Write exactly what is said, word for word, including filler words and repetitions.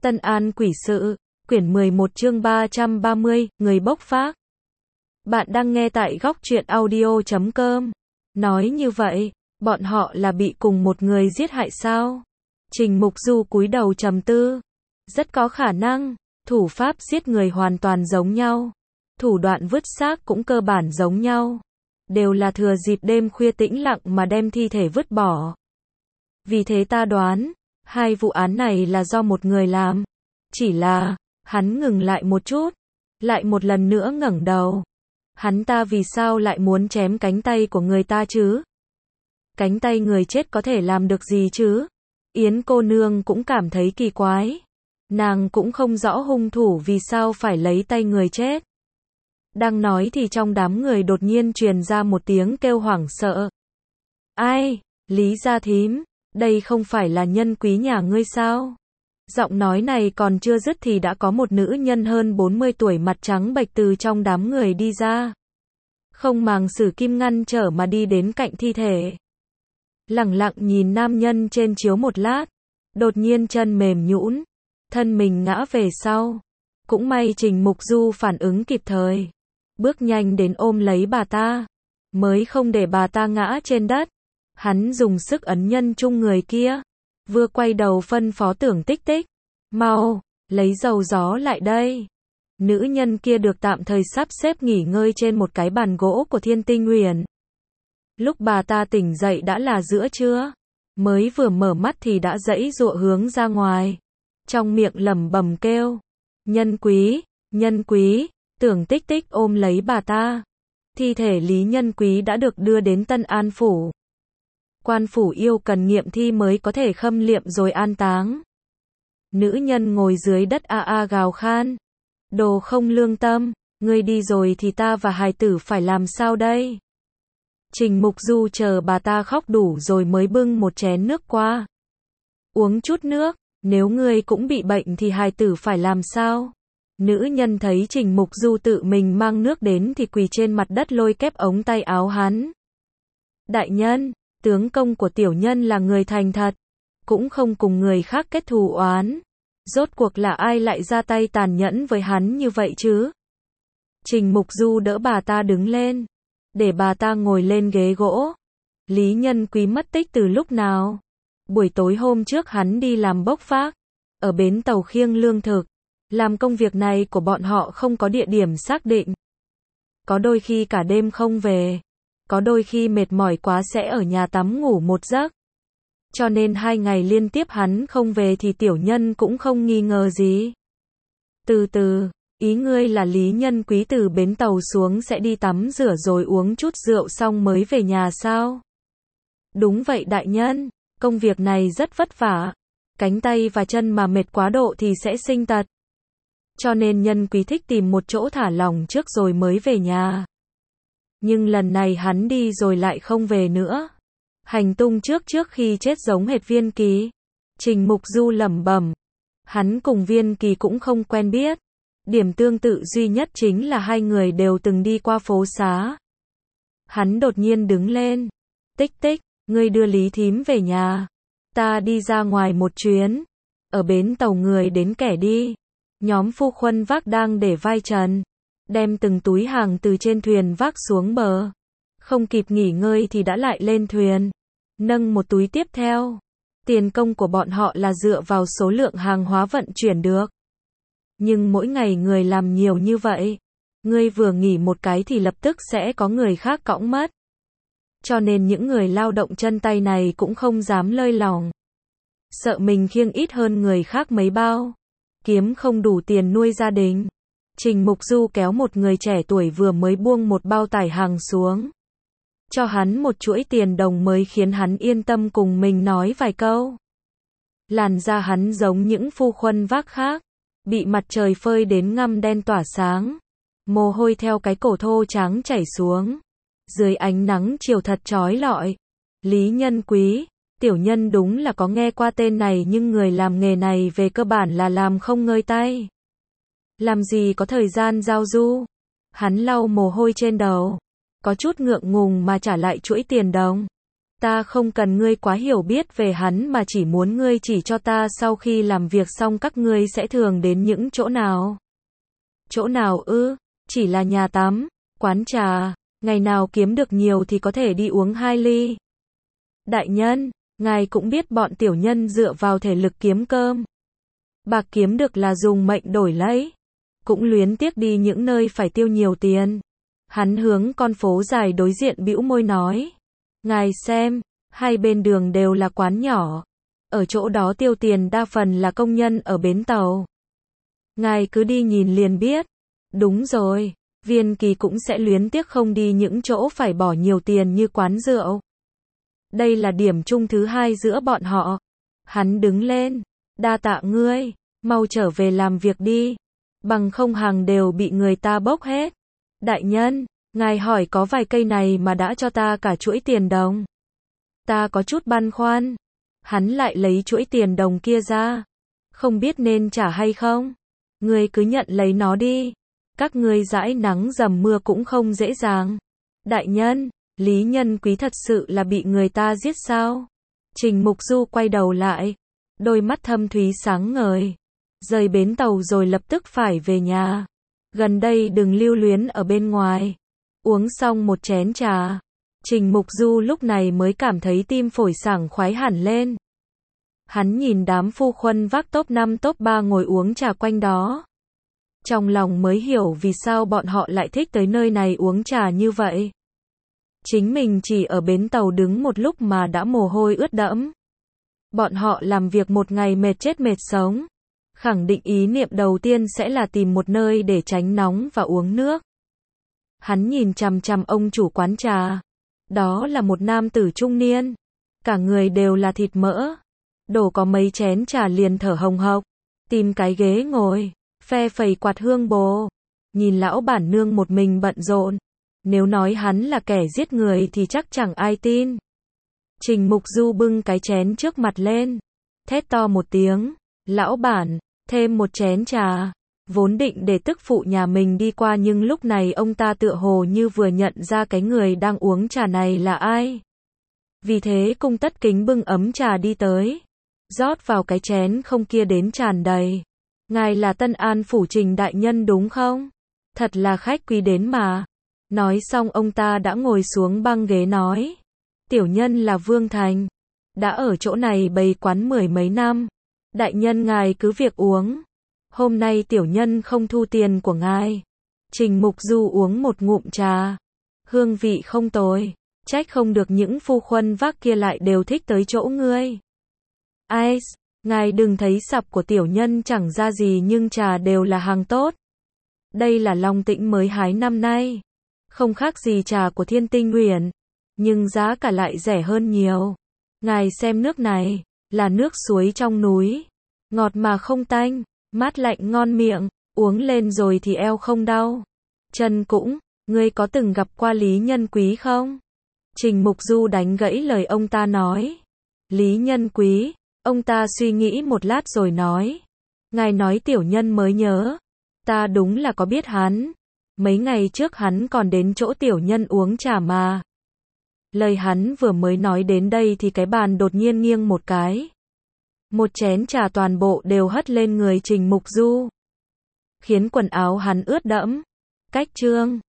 Tân An Quỷ Sự, quyển mười một chương ba trăm ba mươi, người bốc phác. Bạn đang nghe tại góc truyện audio chấm com. Nói như vậy, bọn họ là bị cùng một người giết hại sao? Trình Mục Du cúi đầu trầm tư. Rất có khả năng, thủ pháp giết người hoàn toàn giống nhau. Thủ đoạn vứt xác cũng cơ bản giống nhau. Đều là thừa dịp đêm khuya tĩnh lặng mà đem thi thể vứt bỏ. Vì thế ta đoán, hai vụ án này là do một người làm. Chỉ là, hắn ngừng lại một chút, lại một lần nữa ngẩng đầu. Hắn ta vì sao lại muốn chém cánh tay của người ta chứ? Cánh tay người chết có thể làm được gì chứ? Yến cô nương cũng cảm thấy kỳ quái. Nàng cũng không rõ hung thủ vì sao phải lấy tay người chết. Đang nói thì trong đám người đột nhiên truyền ra một tiếng kêu hoảng sợ. Ai? Lý Gia Thím, đây không phải là Nhân Quý nhà ngươi sao? Giọng nói này còn chưa dứt thì đã có một nữ nhân hơn bốn mươi tuổi mặt trắng bệch từ trong đám người đi ra. Không màng Sử Kim ngăn trở mà đi đến cạnh thi thể. Lẳng lặng nhìn nam nhân trên chiếu một lát, đột nhiên chân mềm nhũn, thân mình ngã về sau. Cũng may Trình Mục Du phản ứng kịp thời, bước nhanh đến ôm lấy bà ta, mới không để bà ta ngã trên đất. Hắn dùng sức ấn nhân chung người kia, vừa quay đầu phân phó Tưởng Tích Tích, mau, lấy dầu gió lại đây. Nữ nhân kia được tạm thời sắp xếp nghỉ ngơi trên một cái bàn gỗ của Thiên Tinh Huyền. Lúc bà ta tỉnh dậy đã là giữa trưa, mới vừa mở mắt thì đã giãy giụa hướng ra ngoài, trong miệng lẩm bẩm kêu, Nhân Quý, Nhân Quý. Tưởng Tích Tích ôm lấy bà ta. Thi thể Lý Nhân Quý đã được đưa đến Tân An Phủ. Quan phủ yêu cần nghiệm thi mới có thể khâm liệm rồi an táng. Nữ nhân ngồi dưới đất a a gào khan. Đồ không lương tâm, ngươi đi rồi thì ta và hài tử phải làm sao đây? Trình Mục Du chờ bà ta khóc đủ rồi mới bưng một chén nước qua. Uống chút nước, nếu ngươi cũng bị bệnh thì hài tử phải làm sao? Nữ nhân thấy Trình Mục Du tự mình mang nước đến thì quỳ trên mặt đất lôi kép ống tay áo hắn. Đại nhân, tướng công của tiểu nhân là người thành thật, cũng không cùng người khác kết thù oán. Rốt cuộc là ai lại ra tay tàn nhẫn với hắn như vậy chứ? Trình Mục Du đỡ bà ta đứng lên, để bà ta ngồi lên ghế gỗ. Lý Nhân Quý mất tích từ lúc nào? Buổi tối hôm trước hắn đi làm bốc phác, ở bến tàu khiêng lương thực. Làm công việc này của bọn họ không có địa điểm xác định. Có đôi khi cả đêm không về. Có đôi khi mệt mỏi quá sẽ ở nhà tắm ngủ một giấc. Cho nên hai ngày liên tiếp hắn không về thì tiểu nhân cũng không nghi ngờ gì. Từ từ, ý ngươi là Lý Nhân Quý từ bến tàu xuống sẽ đi tắm rửa rồi uống chút rượu xong mới về nhà sao? Đúng vậy đại nhân, công việc này rất vất vả. Cánh tay và chân mà mệt quá độ thì sẽ sinh tật. Cho nên Nhân Quý thích tìm một chỗ thả lỏng trước rồi mới về nhà. Nhưng lần này hắn đi rồi lại không về nữa. Hành tung trước trước khi chết giống hệt Viên Kỳ. Trình Mục Du lẩm bẩm. Hắn cùng Viên Kỳ cũng không quen biết. Điểm tương tự duy nhất chính là hai người đều từng đi qua phố xá. Hắn đột nhiên đứng lên. Tích Tích, ngươi đưa Lý Thím về nhà. Ta đi ra ngoài một chuyến. Ở bến tàu người đến kẻ đi. Nhóm phu khuân vác đang để vai trần, đem từng túi hàng từ trên thuyền vác xuống bờ. Không kịp nghỉ ngơi thì đã lại lên thuyền, nâng một túi tiếp theo. Tiền công của bọn họ là dựa vào số lượng hàng hóa vận chuyển được. Nhưng mỗi ngày người làm nhiều như vậy, ngươi vừa nghỉ một cái thì lập tức sẽ có người khác cõng mất. Cho nên những người lao động chân tay này cũng không dám lơi lỏng. Sợ mình khiêng ít hơn người khác mấy bao. Kiếm không đủ tiền nuôi gia đình. Trình Mục Du kéo một người trẻ tuổi vừa mới buông một bao tải hàng xuống. Cho hắn một chuỗi tiền đồng mới khiến hắn yên tâm cùng mình nói vài câu. Làn da hắn giống những phu khuân vác khác. Bị mặt trời phơi đến ngăm đen tỏa sáng. Mồ hôi theo cái cổ thô trắng chảy xuống. Dưới ánh nắng chiều thật chói lọi. Lý Nhân Quý. Tiểu nhân đúng là có nghe qua tên này nhưng người làm nghề này về cơ bản là làm không ngơi tay. Làm gì có thời gian giao du. Hắn lau mồ hôi trên đầu. Có chút ngượng ngùng mà trả lại chuỗi tiền đồng. Ta không cần ngươi quá hiểu biết về hắn mà chỉ muốn ngươi chỉ cho ta sau khi làm việc xong các ngươi sẽ thường đến những chỗ nào. Chỗ nào ư? Chỉ là nhà tắm, quán trà, ngày nào kiếm được nhiều thì có thể đi uống hai ly. Đại nhân, ngài cũng biết bọn tiểu nhân dựa vào thể lực kiếm cơm. Bạc kiếm được là dùng mệnh đổi lấy. Cũng luyến tiếc đi những nơi phải tiêu nhiều tiền. Hắn hướng con phố dài đối diện bĩu môi nói. Ngài xem, hai bên đường đều là quán nhỏ. Ở chỗ đó tiêu tiền đa phần là công nhân ở bến tàu. Ngài cứ đi nhìn liền biết. Đúng rồi, Viên Kỳ cũng sẽ luyến tiếc không đi những chỗ phải bỏ nhiều tiền như quán rượu. Đây là điểm chung thứ hai giữa bọn họ. Hắn đứng lên. Đa tạ ngươi, mau trở về làm việc đi. Bằng không hàng đều bị người ta bốc hết. Đại nhân, ngài hỏi có vài cây này mà đã cho ta cả chuỗi tiền đồng. Ta có chút băn khoăn. Hắn lại lấy chuỗi tiền đồng kia ra. Không biết nên trả hay không? Ngươi cứ nhận lấy nó đi. Các ngươi dãi nắng dầm mưa cũng không dễ dàng. Đại nhân, Lý Nhân Quý thật sự là bị người ta giết sao? Trình Mục Du quay đầu lại. Đôi mắt thâm thúy sáng ngời. Rời bến tàu rồi lập tức phải về nhà. Gần đây đừng lưu luyến ở bên ngoài. Uống xong một chén trà. Trình Mục Du lúc này mới cảm thấy tim phổi sảng khoái hẳn lên. Hắn nhìn đám phu khuân vác top năm top ba ngồi uống trà quanh đó. Trong lòng mới hiểu vì sao bọn họ lại thích tới nơi này uống trà như vậy. Chính mình chỉ ở bến tàu đứng một lúc mà đã mồ hôi ướt đẫm. Bọn họ làm việc một ngày mệt chết mệt sống. Khẳng định ý niệm đầu tiên sẽ là tìm một nơi để tránh nóng và uống nước. Hắn nhìn chằm chằm ông chủ quán trà. Đó là một nam tử trung niên. Cả người đều là thịt mỡ. Đổ có mấy chén trà liền thở hồng hộc. Tìm cái ghế ngồi. Phe phẩy quạt hương bồ. Nhìn lão bản nương một mình bận rộn. Nếu nói hắn là kẻ giết người thì chắc chẳng ai tin. Trình Mục Du bưng cái chén trước mặt lên. Thét to một tiếng. Lão bản, thêm một chén trà. Vốn định để tức phụ nhà mình đi qua nhưng lúc này ông ta tựa hồ như vừa nhận ra cái người đang uống trà này là ai. Vì thế cung tất kính bưng ấm trà đi tới. Rót vào cái chén không kia đến tràn đầy. Ngài là Tân An Phủ Trình đại nhân đúng không? Thật là khách quý đến mà. Nói xong ông ta đã ngồi xuống băng ghế nói. Tiểu nhân là Vương Thành. Đã ở chỗ này bày quán mười mấy năm. Đại nhân ngài cứ việc uống. Hôm nay tiểu nhân không thu tiền của ngài. Trình Mục Du uống một ngụm trà. Hương vị không tồi. Trách không được những phu khuân vác kia lại đều thích tới chỗ ngươi. Ai, ngài đừng thấy sập của tiểu nhân chẳng ra gì nhưng trà đều là hàng tốt. Đây là Long Tĩnh mới hái năm nay. Không khác gì trà của Thiên Tinh Uyển. Nhưng giá cả lại rẻ hơn nhiều. Ngài xem nước này. Là nước suối trong núi. Ngọt mà không tanh. Mát lạnh ngon miệng. Uống lên rồi thì eo không đau. Chân cũng. Ngươi có từng gặp qua Lý Nhân Quý không? Trình Mục Du đánh gãy lời ông ta nói. Lý Nhân Quý. Ông ta suy nghĩ một lát rồi nói. Ngài nói tiểu nhân mới nhớ. Ta đúng là có biết hắn. Mấy ngày trước hắn còn đến chỗ tiểu nhân uống trà mà. Lời hắn vừa mới nói đến đây thì cái bàn đột nhiên nghiêng một cái. Một chén trà toàn bộ đều hất lên người Trình Mục Du. Khiến quần áo hắn ướt đẫm. Cách chương